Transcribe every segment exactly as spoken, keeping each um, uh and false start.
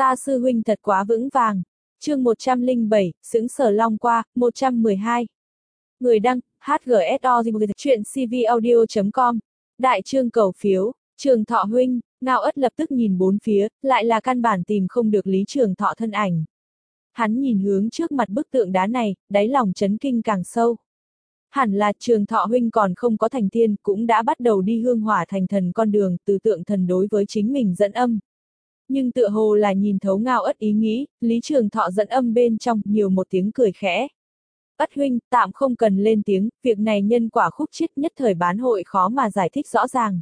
Ta sư huynh thật quá vững vàng. Chương một trăm lẻ bảy, xứng sở long qua, một trăm mười hai. Người đăng, hát giê ét o chuyện cvaudio chấm com. Đại trương cầu phiếu, Trường Thọ huynh. Ngao Ất lập tức nhìn bốn phía, lại là căn bản tìm không được Lý Trường Thọ thân ảnh. Hắn nhìn hướng trước mặt bức tượng đá này, đáy lòng chấn kinh càng sâu. Hẳn là Trường Thọ huynh còn không có thành tiên, cũng đã bắt đầu đi hương hỏa thành thần con đường, từ tượng thần đối với chính mình dẫn âm. Nhưng tựa hồ là nhìn thấu Ngao Ất ý nghĩ, Lý Trường Thọ dẫn âm bên trong, nhiều một tiếng cười khẽ. Ất huynh, tạm không cần lên tiếng, việc này nhân quả khúc chiết nhất thời bán hội khó mà giải thích rõ ràng.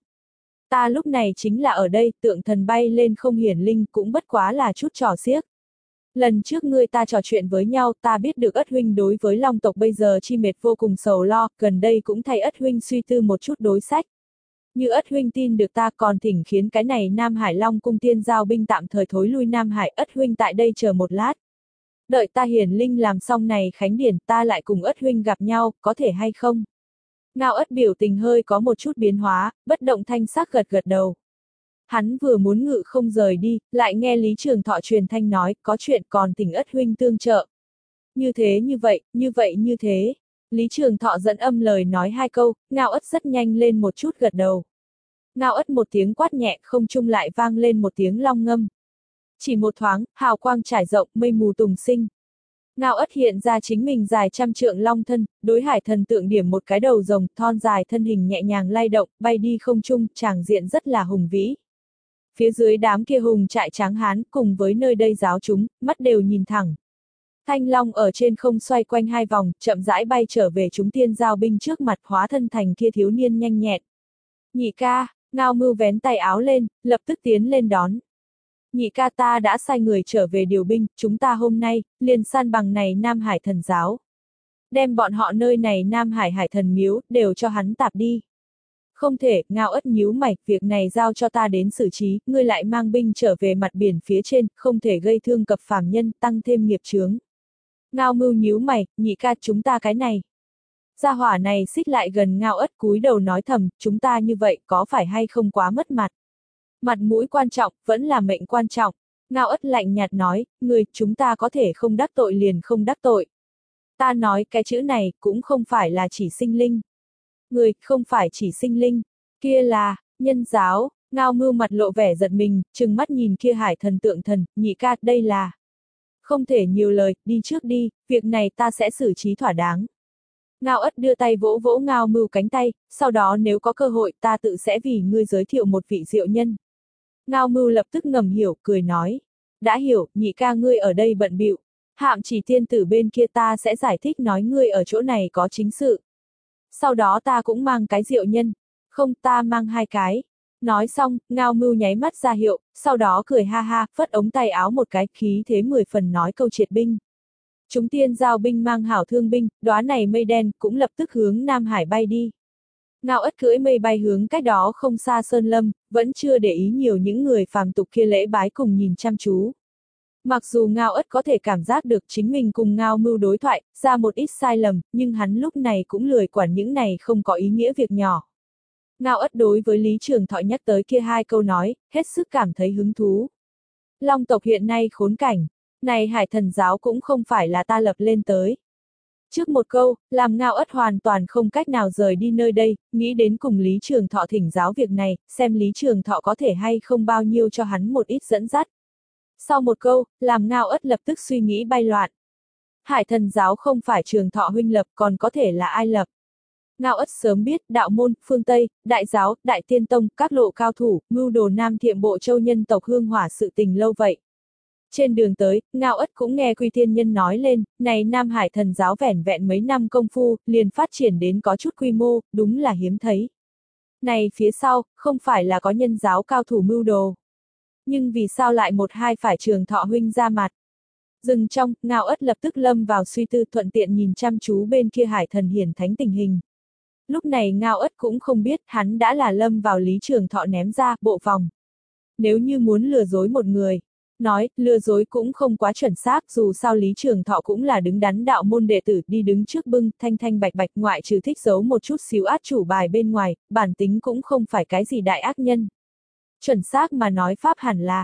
Ta lúc này chính là ở đây, tượng thần bay lên không hiển linh cũng bất quá là chút trò xiếc. Lần trước ngươi ta trò chuyện với nhau, ta biết được Ất huynh đối với Long tộc bây giờ chi mệt vô cùng sầu lo, gần đây cũng thay Ất huynh suy tư một chút đối sách. Như Ất huynh tin được ta còn thỉnh khiến cái này Nam Hải Long cung tiên giao binh tạm thời thối lui Nam Hải, Ất huynh tại đây chờ một lát. Đợi ta hiển linh làm xong này khánh điển, ta lại cùng Ất huynh gặp nhau, có thể hay không? Ngao Ất biểu tình hơi có một chút biến hóa, bất động thanh sắc gật gật đầu. Hắn vừa muốn ngự không rời đi, lại nghe Lý Trường Thọ truyền thanh nói, có chuyện còn thỉnh Ất huynh tương trợ. Như thế như vậy, như vậy như thế. Lý Trường Thọ dẫn âm lời nói hai câu, Ngao Ất rất nhanh lên một chút gật đầu. Ngao Ất một tiếng quát nhẹ, không trung lại vang lên một tiếng long ngâm. Chỉ một thoáng, hào quang trải rộng, mây mù tùng sinh. Ngao Ất hiện ra chính mình dài trăm trượng long thân, đối hải thần tượng điểm một cái đầu rồng, thon dài thân hình nhẹ nhàng lay động, bay đi không trung, tràng diện rất là hùng vĩ. Phía dưới đám kia hùng trại tráng hán, cùng với nơi đây giáo chúng, mắt đều nhìn thẳng. Thanh long ở trên không xoay quanh hai vòng, chậm rãi bay trở về chúng tiên giao binh trước mặt, hóa thân thành kia thiếu niên nhanh nhẹn. Nhị ca, Ngao Mưu vén tay áo lên, lập tức tiến lên đón. Nhị ca, ta đã sai người trở về điều binh, chúng ta hôm nay, liền san bằng này Nam Hải thần giáo. Đem bọn họ nơi này Nam Hải hải thần miếu, đều cho hắn tạp đi. Không thể, Ngao Ất nhíu mày, việc này giao cho ta đến xử trí, ngươi lại mang binh trở về mặt biển phía trên, không thể gây thương cập phàm nhân, tăng thêm nghiệp chướng. Ngao Mưu nhíu mày, nhị ca, chúng ta cái này. Gia hỏa này xích lại gần Ngao Ất, cúi đầu nói thầm, chúng ta như vậy có phải hay không quá mất mặt. Mặt mũi quan trọng, vẫn là mệnh quan trọng. Ngao Ất lạnh nhạt nói, người, chúng ta có thể không đắc tội liền không đắc tội. Ta nói cái chữ này, cũng không phải là chỉ sinh linh. Người, không phải chỉ sinh linh. Kia là, nhân giáo. Ngao Mưu mặt lộ vẻ giận mình, trừng mắt nhìn kia hải thần tượng thần, nhị ca, đây là. Không thể nhiều lời, đi trước đi, việc này ta sẽ xử trí thỏa đáng. Ngao Ất đưa tay vỗ vỗ Ngao Mưu cánh tay, sau đó nếu có cơ hội ta tự sẽ vì ngươi giới thiệu một vị diệu nhân. Ngao Mưu lập tức ngầm hiểu, cười nói. Đã hiểu, nhị ca ngươi ở đây bận bịu. Hạm Chỉ tiên tử bên kia ta sẽ giải thích nói ngươi ở chỗ này có chính sự. Sau đó ta cũng mang cái diệu nhân. Không, ta mang hai cái. Nói xong, Ngao Mưu nháy mắt ra hiệu, sau đó cười ha ha, phất ống tay áo một cái, khí thế mười phần nói câu triệt binh. Chúng tiên giao binh mang hảo thương binh, đóa này mây đen, cũng lập tức hướng Nam Hải bay đi. Ngao Ất cưỡi mây bay hướng cách đó không xa Sơn Lâm, vẫn chưa để ý nhiều những người phàm tục kia lễ bái cùng nhìn chăm chú. Mặc dù Ngao Ất có thể cảm giác được chính mình cùng Ngao Mưu đối thoại, ra một ít sai lầm, nhưng hắn lúc này cũng lười quản những này không có ý nghĩa việc nhỏ. Ngao Ất đối với Lý Trường Thọ nhắc tới kia hai câu nói, hết sức cảm thấy hứng thú. Long tộc hiện nay khốn cảnh, này hải thần giáo cũng không phải là ta lập lên tới. Trước một câu, làm Ngao Ất hoàn toàn không cách nào rời đi nơi đây, nghĩ đến cùng Lý Trường Thọ thỉnh giáo việc này, xem Lý Trường Thọ có thể hay không bao nhiêu cho hắn một ít dẫn dắt. Sau một câu, làm Ngao Ất lập tức suy nghĩ bay loạn. Hải thần giáo không phải Trường Thọ huynh lập, còn có thể là ai lập. Ngao Ất sớm biết, đạo môn, phương Tây, đại giáo, đại tiên tông, các lộ cao thủ, mưu đồ Nam Thiệm Bộ Châu nhân tộc hương hỏa sự tình lâu vậy. Trên đường tới, Ngao Ất cũng nghe Quy Thiên Nhân nói lên, này Nam Hải thần giáo vẻn vẹn mấy năm công phu, liền phát triển đến có chút quy mô, đúng là hiếm thấy. Này phía sau, không phải là có nhân giáo cao thủ mưu đồ. Nhưng vì sao lại một hai phải Trường Thọ huynh ra mặt? Dừng trong, Ngao Ất lập tức lâm vào suy tư, thuận tiện nhìn chăm chú bên kia hải thần hiển thánh tình hình. Lúc này Ngao Ất cũng không biết hắn đã là lâm vào Lý Trường Thọ ném ra bộ phòng. Nếu như muốn lừa dối một người, nói, lừa dối cũng không quá chuẩn xác, dù sao Lý Trường Thọ cũng là đứng đắn đạo môn đệ tử, đi đứng trước bưng, thanh thanh bạch bạch, ngoại trừ thích giấu một chút xíu át chủ bài bên ngoài, bản tính cũng không phải cái gì đại ác nhân. Chuẩn xác mà nói pháp hẳn là,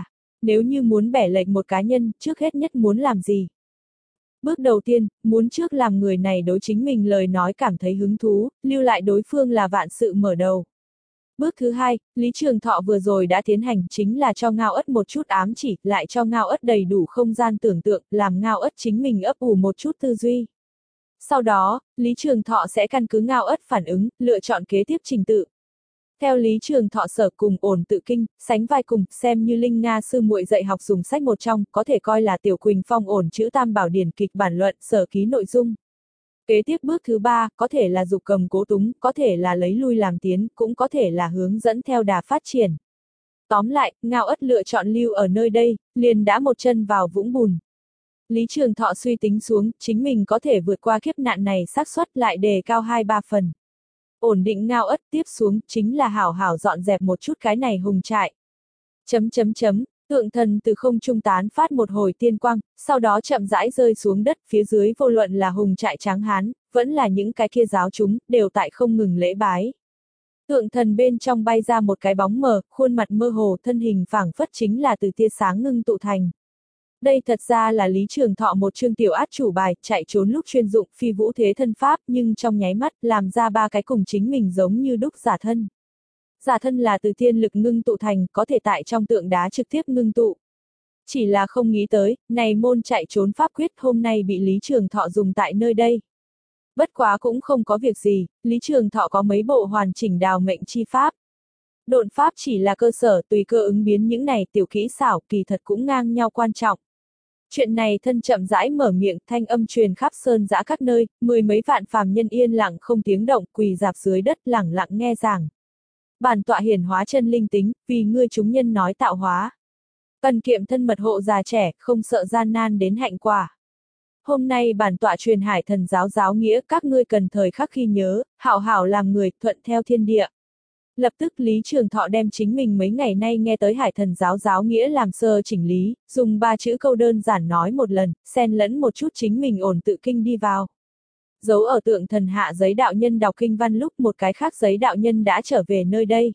Nếu như muốn bẻ lệch một cá nhân, trước hết nhất muốn làm gì? Bước đầu tiên, muốn trước làm người này đối chính mình lời nói cảm thấy hứng thú, lưu lại đối phương là vạn sự mở đầu. Bước thứ hai, Lý Trường Thọ vừa rồi đã tiến hành chính là cho Ngao Ất một chút ám chỉ, lại cho Ngao Ất đầy đủ không gian tưởng tượng, làm Ngao Ất chính mình ấp ủ một chút tư duy. Sau đó, Lý Trường Thọ sẽ căn cứ Ngao Ất phản ứng, lựa chọn kế tiếp trình tự. Theo Lý Trường Thọ sở cùng ổn tự kinh, sánh vai cùng, xem như Linh Nga sư muội dạy học dùng sách một trong, có thể coi là Tiểu Quỳnh Phong ổn chữ tam bảo điển kịch bản luận, sở ký nội dung. Kế tiếp bước thứ ba, có thể là dục cầm cố túng, có thể là lấy lui làm tiến, cũng có thể là hướng dẫn theo đà phát triển. Tóm lại, Ngao Ất lựa chọn lưu ở nơi đây, liền đã một chân vào vũng bùn. Lý Trường Thọ suy tính xuống, chính mình có thể vượt qua kiếp nạn này xác suất lại đề cao hai ba phần. Ổn định Ngao Ất tiếp xuống, chính là hảo hảo dọn dẹp một chút cái này hùng trại. Chấm chấm chấm, tượng thần từ không trung tán phát một hồi tiên quang, sau đó chậm rãi rơi xuống đất, phía dưới vô luận là hùng trại Tráng Hán, vẫn là những cái kia giáo chúng, đều tại không ngừng lễ bái. Tượng thần bên trong bay ra một cái bóng mờ, khuôn mặt mơ hồ, thân hình phảng phất chính là từ tia sáng ngưng tụ thành. Đây thật ra là Lý Trường Thọ một chương tiểu át chủ bài, chạy trốn lúc chuyên dụng phi vũ thế thân pháp, nhưng trong nháy mắt, làm ra ba cái cùng chính mình giống như đúc giả thân. Giả thân là từ thiên lực ngưng tụ thành, có thể tại trong tượng đá trực tiếp ngưng tụ. Chỉ là không nghĩ tới, này môn chạy trốn pháp quyết hôm nay bị Lý Trường Thọ dùng tại nơi đây. Bất quá cũng không có việc gì, Lý Trường Thọ có mấy bộ hoàn chỉnh đào mệnh chi pháp. Độn pháp chỉ là cơ sở, tùy cơ ứng biến những này tiểu kỹ xảo, kỳ thật cũng ngang nhau quan trọng. Chuyện này thân chậm rãi mở miệng, thanh âm truyền khắp sơn dã các nơi, mười mấy vạn phàm nhân yên lặng không tiếng động, quỳ dạp dưới đất lẳng lặng nghe giảng. Bản tọa hiển hóa chân linh tính, vì ngươi chúng nhân nói tạo hóa. Cần kiệm thân mật hộ già trẻ, không sợ gian nan đến hạnh quả. Hôm nay bản tọa truyền hải thần giáo giáo nghĩa, các ngươi cần thời khắc khi nhớ, hảo hảo làm người, thuận theo thiên địa. Lập tức Lý Trường Thọ đem chính mình mấy ngày nay nghe tới hải thần giáo giáo nghĩa làm sơ chỉnh lý, dùng ba chữ câu đơn giản nói một lần, xen lẫn một chút chính mình ổn tự kinh đi vào. Giấu ở tượng thần hạ giấy đạo nhân đọc kinh văn lúc một cái khác giấy đạo nhân đã trở về nơi đây.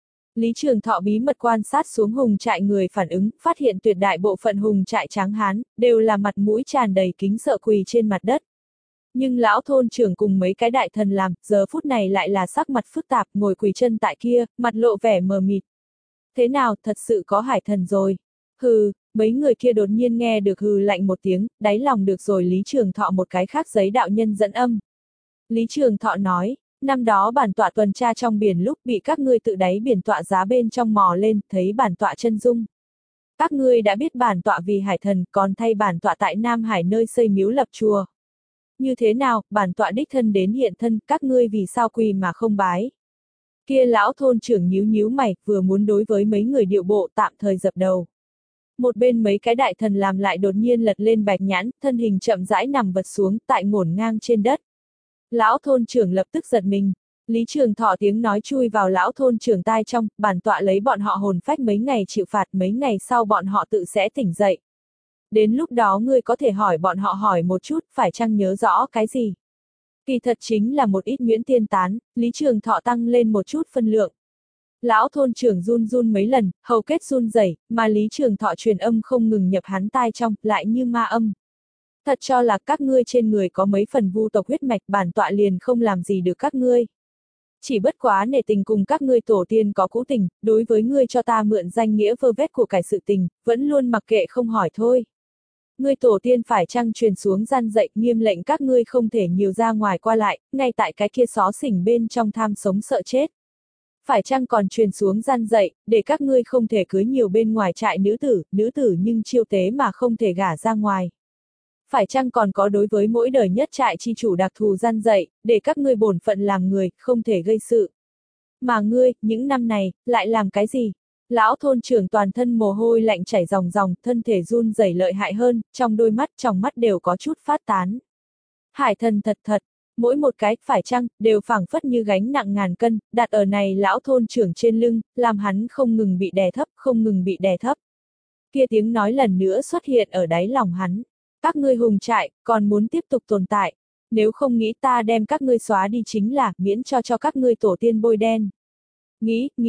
Lý Trường Thọ bí mật quan sát xuống hùng trại người phản ứng, phát hiện tuyệt đại bộ phận hùng trại Tráng Hán, đều là mặt mũi tràn đầy kính sợ quỳ trên mặt đất. Nhưng lão thôn trưởng cùng mấy cái đại thần làm, giờ phút này lại là sắc mặt phức tạp, ngồi quỳ chân tại kia, mặt lộ vẻ mờ mịt. Thế nào, thật sự có hải thần rồi? Hừ, mấy người kia đột nhiên nghe được hừ lạnh một tiếng, đáy lòng được rồi Lý Trường Thọ một cái khác giấy đạo nhân dẫn âm. Lý Trường Thọ nói, năm đó bản tọa tuần tra trong biển lúc bị các ngươi tự đáy biển tọa giá bên trong mò lên, thấy bản tọa chân dung. Các ngươi đã biết bản tọa vì hải thần, còn thay bản tọa tại Nam Hải nơi xây miếu lập chùa. Như thế nào, bản tọa đích thân đến hiện thân, các ngươi vì sao quỳ mà không bái? Kia lão thôn trưởng nhíu nhíu mày, vừa muốn đối với mấy người điệu bộ tạm thời dập đầu. Một bên mấy cái đại thần làm lại đột nhiên lật lên bạch nhãn, thân hình chậm rãi nằm vật xuống, tại ngổn ngang trên đất. Lão thôn trưởng lập tức giật mình. Lý Trường Thọ tiếng nói chui vào lão thôn trưởng tai trong, bản tọa lấy bọn họ hồn phách mấy ngày chịu phạt, mấy ngày sau bọn họ tự sẽ tỉnh dậy. Đến lúc đó ngươi có thể hỏi bọn họ hỏi một chút, phải chăng nhớ rõ cái gì? Kỳ thật chính là một ít nhuyễn tiên tán, Lý Trường Thọ tăng lên một chút phân lượng. Lão thôn trưởng run run mấy lần, hầu kết run rẩy, mà Lý Trường Thọ truyền âm không ngừng nhập hắn tai trong, lại như ma âm. Thật cho là các ngươi trên người có mấy phần vu tộc huyết mạch, bản tọa liền không làm gì được các ngươi. Chỉ bất quá nể tình cùng các ngươi tổ tiên có cũ tình, đối với ngươi cho ta mượn danh nghĩa vơ vét của cải sự tình, vẫn luôn mặc kệ không hỏi thôi. Ngươi tổ tiên phải chăng truyền xuống gian dạy, nghiêm lệnh các ngươi không thể nhiều ra ngoài qua lại, ngay tại cái kia xó xỉnh bên trong tham sống sợ chết. Phải chăng còn truyền xuống gian dạy, để các ngươi không thể cưới nhiều bên ngoài trại nữ tử, nữ tử nhưng chiêu tế mà không thể gả ra ngoài. Phải chăng còn có đối với mỗi đời nhất trại chi chủ đặc thù gian dạy, để các ngươi bổn phận làm người, không thể gây sự. Mà ngươi, những năm này, lại làm cái gì? Lão thôn trưởng toàn thân mồ hôi lạnh chảy ròng ròng, thân thể run rẩy lợi hại hơn, trong đôi mắt, trong mắt đều có chút phát tán. Hải thần thật thật, mỗi một cái, phải chăng, đều phảng phất như gánh nặng ngàn cân, đặt ở này lão thôn trưởng trên lưng, làm hắn không ngừng bị đè thấp, không ngừng bị đè thấp. Kia tiếng nói lần nữa xuất hiện ở đáy lòng hắn. Các ngươi hùng trại, còn muốn tiếp tục tồn tại. Nếu không nghĩ ta đem các ngươi xóa đi chính là, miễn cho cho các ngươi tổ tiên bôi đen. Nghĩ, nghĩ,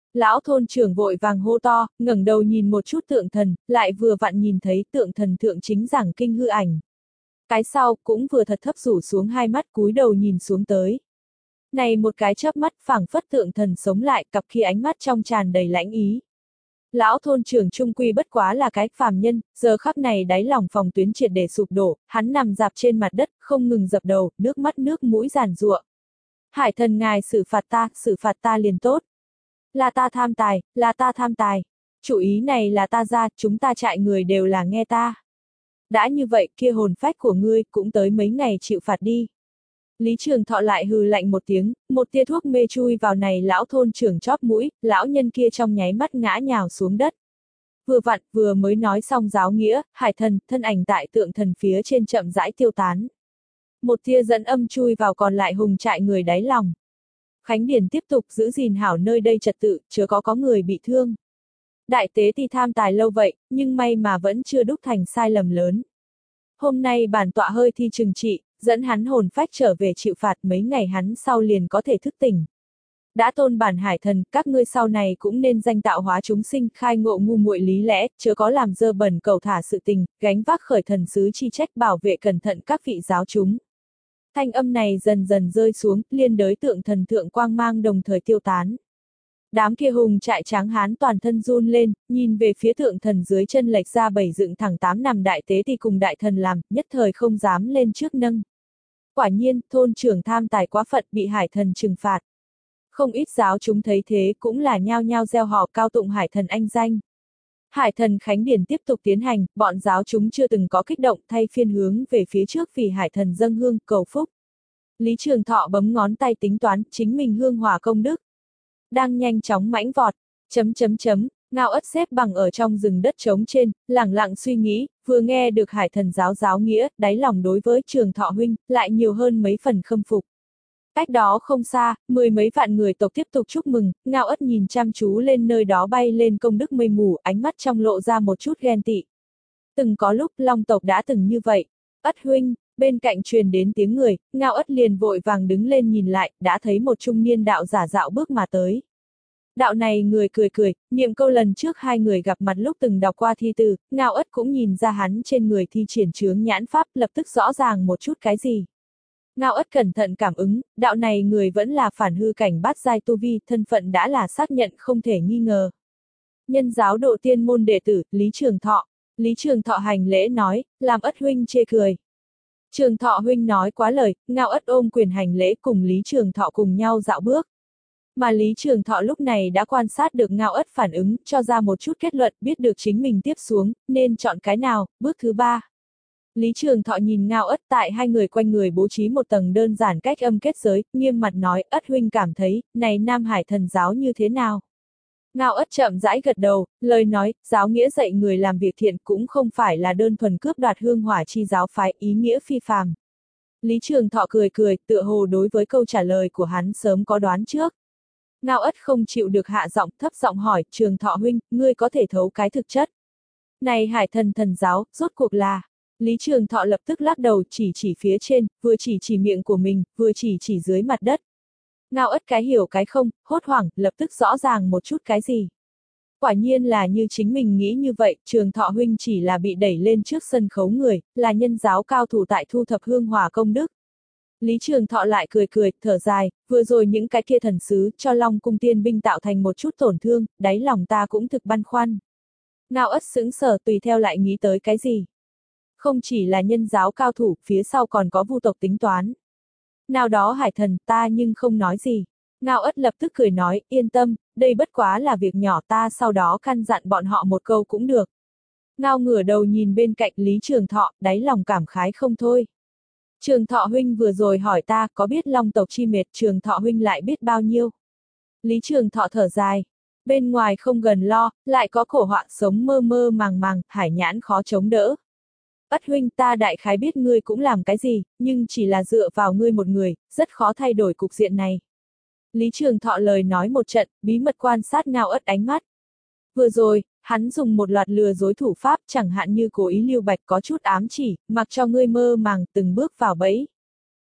Lão thôn trưởng vội vàng hô to, ngẩng đầu nhìn một chút tượng thần, lại vừa vặn nhìn thấy tượng thần thượng chính giảng kinh hư ảnh. Cái sau, cũng vừa thật thấp rủ xuống hai mắt cúi đầu nhìn xuống tới. Này một cái chớp mắt phảng phất tượng thần sống lại, cặp kia ánh mắt trong tràn đầy lãnh ý. Lão thôn trưởng trung quy bất quá là cái phàm nhân, giờ khắc này đáy lòng phòng tuyến triệt để sụp đổ, hắn nằm dạp trên mặt đất, không ngừng dập đầu, nước mắt nước mũi giàn giụa. Hải thần ngài xử phạt ta, xử phạt ta liền tốt. Là ta tham tài, là ta tham tài. Chủ ý này là ta ra, chúng ta trại người đều là nghe ta. Đã như vậy, kia hồn phách của ngươi, cũng tới mấy ngày chịu phạt đi. Lý Trường Thọ lại hừ lạnh một tiếng, một tia thuốc mê chui vào này lão thôn trưởng chóp mũi, lão nhân kia trong nháy mắt ngã nhào xuống đất. Vừa vặn, vừa mới nói xong giáo nghĩa, hải thần, thân ảnh tại tượng thần phía trên chậm rãi tiêu tán. Một tia dẫn âm chui vào còn lại hùng trại người đáy lòng. Khánh Điền tiếp tục giữ gìn hảo nơi đây trật tự, chớ có có người bị thương. Đại tế ti tham tài lâu vậy, nhưng may mà vẫn chưa đúc thành sai lầm lớn. Hôm nay bản tọa hơi thi trừng trị, dẫn hắn hồn phách trở về chịu phạt, mấy ngày hắn sau liền có thể thức tỉnh. Đã tôn bản hải thần, các ngươi sau này cũng nên danh tạo hóa chúng sinh, khai ngộ ngu muội lý lẽ, chớ có làm dơ bẩn cầu thả sự tình, gánh vác khởi thần sứ chi trách bảo vệ cẩn thận các vị giáo chúng. Thanh âm này dần dần rơi xuống, liên đới tượng thần thượng quang mang đồng thời tiêu tán. Đám kia hùng trại tráng hán toàn thân run lên, nhìn về phía tượng thần dưới chân lệch ra bảy dựng thẳng tám nằm đại tế thì cùng đại thần làm, nhất thời không dám lên trước nâng. Quả nhiên, thôn trưởng tham tài quá phận bị hải thần trừng phạt. Không ít giáo chúng thấy thế cũng là nhao nhao gieo họ cao tụng hải thần anh danh. Hải thần Khánh Điển tiếp tục tiến hành, bọn giáo chúng chưa từng có kích động thay phiên hướng về phía trước vì hải thần dâng hương cầu phúc. Lý Trường Thọ bấm ngón tay tính toán chính mình hương hỏa công đức. Đang nhanh chóng mãnh vọt, chấm chấm chấm, Ngao Ất xếp bằng ở trong rừng đất trống trên, lẳng lặng suy nghĩ, vừa nghe được hải thần giáo giáo nghĩa, đáy lòng đối với Trường Thọ huynh, lại nhiều hơn mấy phần khâm phục. Cách đó không xa, mười mấy vạn người tộc tiếp tục chúc mừng, Ngao Ất nhìn chăm chú lên nơi đó bay lên công đức mây mù, ánh mắt trong lộ ra một chút ghen tị. Từng có lúc Long tộc đã từng như vậy, Ất huynh, bên cạnh truyền đến tiếng người, Ngao Ất liền vội vàng đứng lên nhìn lại, đã thấy một trung niên đạo giả dạo bước mà tới. Đạo này người cười cười, niệm câu lần trước hai người gặp mặt lúc từng đọc qua thi từ, Ngao Ất cũng nhìn ra hắn trên người thi triển chướng nhãn pháp lập tức rõ ràng một chút cái gì. Ngao Ất cẩn thận cảm ứng, đạo này người vẫn là phản hư cảnh bát giai tu vi, thân phận đã là xác nhận không thể nghi ngờ. Nhân giáo độ tiên môn đệ tử, Lý Trường Thọ. Lý Trường Thọ hành lễ nói, làm Ất huynh chê cười. Trường Thọ huynh nói quá lời, Ngao Ất ôm quyền hành lễ cùng Lý Trường Thọ cùng nhau dạo bước. Mà Lý Trường Thọ lúc này đã quan sát được Ngao Ất phản ứng, cho ra một chút kết luận, biết được chính mình tiếp xuống, nên chọn cái nào, bước thứ ba. Lý Trường Thọ nhìn Ngao Ất tại hai người quanh người bố trí một tầng đơn giản cách âm kết giới, nghiêm mặt nói, Ất huynh cảm thấy, này Nam Hải thần giáo như thế nào? Ngao Ất chậm rãi gật đầu, lời nói, giáo nghĩa dạy người làm việc thiện cũng không phải là đơn thuần cướp đoạt hương hỏa chi giáo phái, ý nghĩa phi phàm. Lý Trường Thọ cười cười, tựa hồ đối với câu trả lời của hắn sớm có đoán trước. Ngao Ất không chịu được hạ giọng, thấp giọng hỏi, Trường Thọ huynh, ngươi có thể thấu cái thực chất. Này Hải thần thần giáo, rốt cuộc là... Lý Trường Thọ lập tức lắc đầu chỉ chỉ phía trên, vừa chỉ chỉ miệng của mình, vừa chỉ chỉ dưới mặt đất. Ngao Ất cái hiểu cái không, hốt hoảng, lập tức rõ ràng một chút cái gì. Quả nhiên là như chính mình nghĩ như vậy, Trường Thọ huynh chỉ là bị đẩy lên trước sân khấu người, là nhân giáo cao thủ tại thu thập hương hỏa công đức. Lý Trường Thọ lại cười cười, thở dài, vừa rồi những cái kia thần sứ cho Long cung tiên binh tạo thành một chút tổn thương, đáy lòng ta cũng thực băn khoăn. Ngao Ất sững sờ tùy theo lại nghĩ tới cái gì. Không chỉ là nhân giáo cao thủ, phía sau còn có vu tộc tính toán. Nào đó hải thần, ta nhưng không nói gì. Ngao Ất lập tức cười nói, yên tâm, đây bất quá là việc nhỏ, ta sau đó căn dặn bọn họ một câu cũng được. Ngao ngửa đầu nhìn bên cạnh Lý Trường Thọ, đáy lòng cảm khái không thôi. Trường Thọ huynh vừa rồi hỏi ta có biết Long tộc chi mệt, Trường Thọ huynh lại biết bao nhiêu. Lý Trường Thọ thở dài. Bên ngoài không gần lo, lại có khổ họa sống mơ mơ màng màng, hải nhãn khó chống đỡ. Ất huynh, ta đại khái biết ngươi cũng làm cái gì, nhưng chỉ là dựa vào ngươi một người, rất khó thay đổi cục diện này. Lý Trường Thọ lời nói một trận, bí mật quan sát Ngao Ất ánh mắt. Vừa rồi, hắn dùng một loạt lừa dối thủ pháp, chẳng hạn như cố ý lưu bạch có chút ám chỉ, mặc cho ngươi mơ màng từng bước vào bẫy.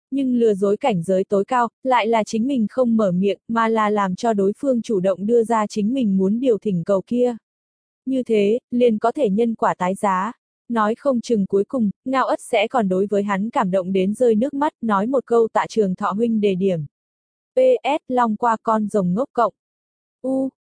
Nhưng lừa dối cảnh giới tối cao, lại là chính mình không mở miệng, mà là làm cho đối phương chủ động đưa ra chính mình muốn điều thỉnh cầu kia. Như thế, liền có thể nhân quả tái giá. Nói không chừng cuối cùng, Ngao Ất sẽ còn đối với hắn cảm động đến rơi nước mắt, nói một câu tạ Trường Thọ huynh đề điểm. pê ét Long qua con rồng ngốc cộng. U,